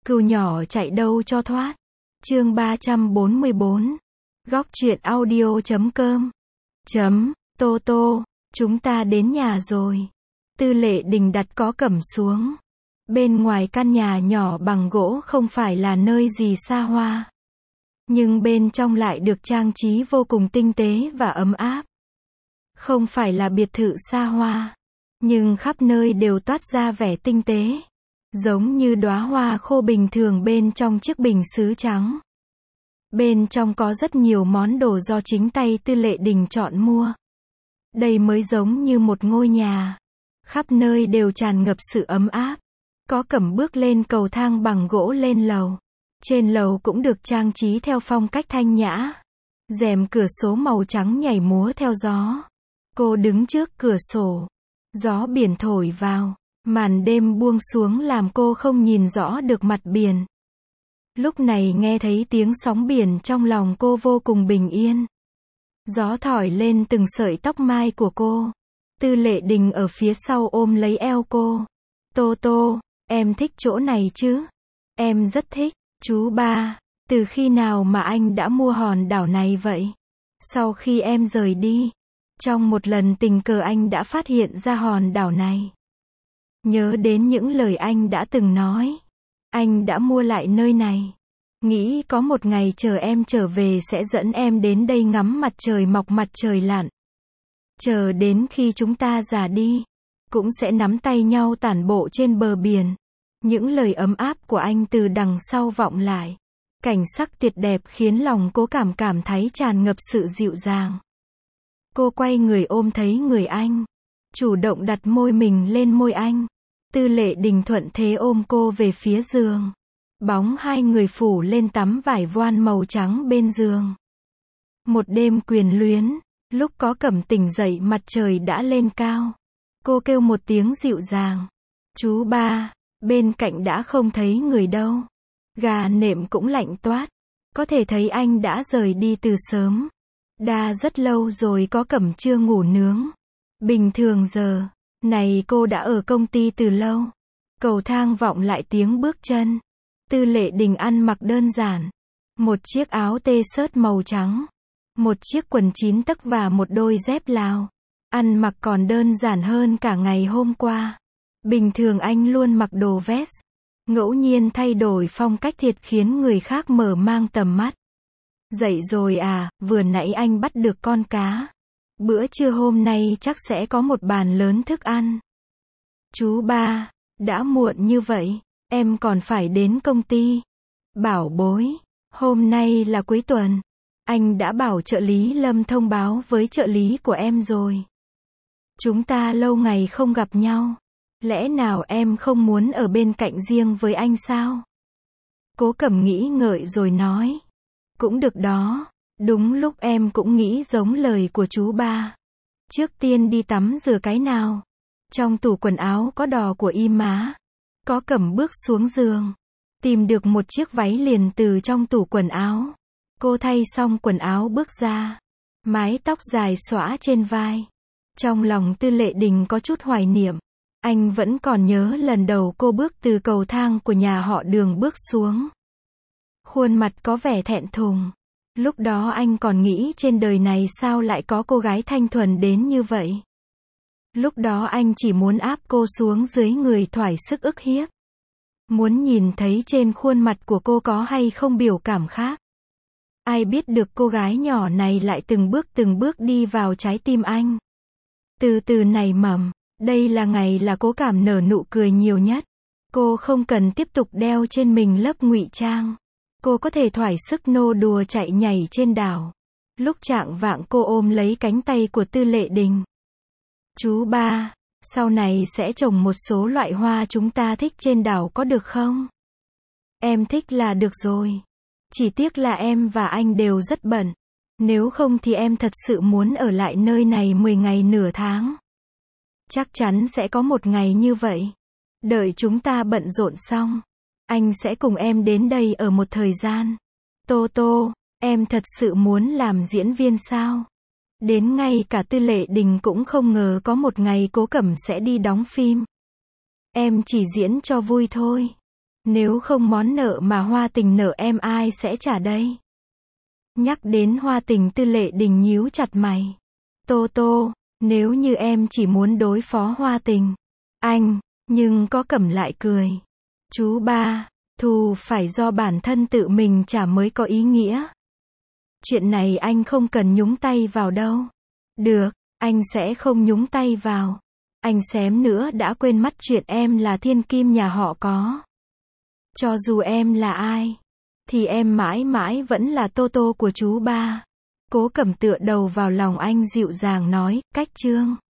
Cừu nhỏ chạy đâu cho thoát. Chương 344. Góc truyện audio.com. Tô Tô, chúng ta đến nhà rồi. Tư Lệ Đình đặt có cẩm xuống. Bên ngoài căn nhà nhỏ bằng gỗ không phải là nơi gì xa hoa. Nhưng bên trong lại được trang trí vô cùng tinh tế và ấm áp. Không phải là biệt thự xa hoa, nhưng khắp nơi đều toát ra vẻ tinh tế. Giống như đóa hoa khô bình thường bên trong chiếc bình sứ trắng. Bên trong có rất nhiều món đồ do chính tay Tư Lệ Đình chọn mua. Đây mới giống như một ngôi nhà. Khắp nơi đều tràn ngập sự ấm áp. Có cẩm bước lên cầu thang bằng gỗ lên lầu. Trên lầu cũng được trang trí theo phong cách thanh nhã. Rèm cửa sổ màu trắng nhảy múa theo gió. Cô đứng trước cửa sổ. Gió biển thổi vào. Màn đêm buông xuống làm cô không nhìn rõ được mặt biển. Lúc này nghe thấy tiếng sóng biển trong lòng cô vô cùng bình yên. Gió thổi lên từng sợi tóc mai của cô. Tư Lệ Đình ở phía sau ôm lấy eo cô. Tô Tô, em thích chỗ này chứ? Em rất thích. Chú ba, từ khi nào mà anh đã mua hòn đảo này vậy? Sau khi em rời đi, trong một lần tình cờ anh đã phát hiện ra hòn đảo này. Nhớ đến những lời anh đã từng nói. Anh đã mua lại nơi này. Nghĩ có một ngày chờ em trở về sẽ dẫn em đến đây ngắm mặt trời mọc mặt trời lặn. Chờ đến khi chúng ta già đi, cũng sẽ nắm tay nhau tản bộ trên bờ biển. Những lời ấm áp của anh từ đằng sau vọng lại. Cảnh sắc tuyệt đẹp khiến lòng cô cảm thấy tràn ngập sự dịu dàng. Cô quay người ôm thấy người anh. Chủ động đặt môi mình lên môi anh. Tư Lệ Đình thuận thế ôm cô về phía giường. Bóng hai người phủ lên tấm vải voan màu trắng bên giường. Một đêm quyền luyến, lúc có cẩm tỉnh dậy mặt trời đã lên cao. Cô kêu một tiếng dịu dàng. Chú ba, bên cạnh đã không thấy người đâu. Gà nệm cũng lạnh toát. Có thể thấy anh đã rời đi từ sớm. Đã rất lâu rồi có cẩm chưa ngủ nướng. Bình thường giờ này cô đã ở công ty từ lâu. Cầu thang vọng lại tiếng bước chân. Tư Lệ Đình ăn mặc đơn giản. Một chiếc áo t-shirt màu trắng. Một chiếc quần 9 tấc và một đôi dép Lào. Ăn mặc còn đơn giản hơn cả ngày hôm qua. Bình thường anh luôn mặc đồ vest. Ngẫu nhiên thay đổi phong cách thiệt khiến người khác mở mang tầm mắt. Dậy rồi à, vừa nãy anh bắt được con cá. Bữa trưa hôm nay chắc sẽ có một bàn lớn thức ăn. Chú ba, đã muộn như vậy, em còn phải đến công ty. Bảo bối, hôm nay là cuối tuần. Anh đã bảo trợ lý Lâm thông báo với trợ lý của em rồi. Chúng ta lâu ngày không gặp nhau. Lẽ nào em không muốn ở bên cạnh riêng với anh sao? Cố Cẩm nghĩ ngợi rồi nói. Cũng được đó. Đúng lúc em cũng nghĩ giống lời của chú ba. Trước tiên đi tắm rửa cái nào. Trong tủ quần áo có đò của y má. Có Cẩm bước xuống giường. Tìm được một chiếc váy liền từ trong tủ quần áo. Cô thay xong quần áo bước ra. Mái tóc dài xõa trên vai. Trong lòng Tư Lệ Đình có chút hoài niệm. Anh vẫn còn nhớ lần đầu cô bước từ cầu thang của nhà họ Đường bước xuống. Khuôn mặt có vẻ thẹn thùng. Lúc đó anh còn nghĩ trên đời này sao lại có cô gái thanh thuần đến như vậy. Lúc đó anh chỉ muốn áp cô xuống dưới người thỏa sức ức hiếp. Muốn nhìn thấy trên khuôn mặt của cô có hay không biểu cảm khác. Ai biết được cô gái nhỏ này lại từng bước đi vào trái tim anh. Từ từ nảy mầm, đây là ngày là Cố Cảm nở nụ cười nhiều nhất. Cô không cần tiếp tục đeo trên mình lớp ngụy trang. Cô có thể thoải sức nô đùa chạy nhảy trên đảo. Lúc chạng vạng cô ôm lấy cánh tay của Tư Lệ Đình. Chú ba, sau này sẽ trồng một số loại hoa chúng ta thích trên đảo có được không? Em thích là được rồi. Chỉ tiếc là em và anh đều rất bận. Nếu không thì em thật sự muốn ở lại nơi này 10 ngày nửa tháng. Chắc chắn sẽ có một ngày như vậy. Đợi chúng ta bận rộn xong. Anh sẽ cùng em đến đây ở một thời gian. Tô Tô, em thật sự muốn làm diễn viên sao? Đến ngay cả Tư Lệ Đình cũng không ngờ có một ngày Cố Cẩm sẽ đi đóng phim. Em chỉ diễn cho vui thôi. Nếu không món nợ mà Hoa Tình nợ em ai sẽ trả đây? Nhắc đến Hoa Tình, Tư Lệ Đình nhíu chặt mày. Tô Tô, nếu như em chỉ muốn đối phó Hoa Tình, anh, nhưng có Cẩm lại cười. Chú ba, thù phải do bản thân tự mình trả mới có ý nghĩa. Chuyện này anh không cần nhúng tay vào đâu. Được, anh sẽ không nhúng tay vào. Anh xém nữa đã quên mất chuyện em là thiên kim nhà họ có. Cho dù em là ai, thì em mãi mãi vẫn là Tô Tô của chú ba. Cố Cẩm tựa đầu vào lòng anh dịu dàng nói, cách Trương.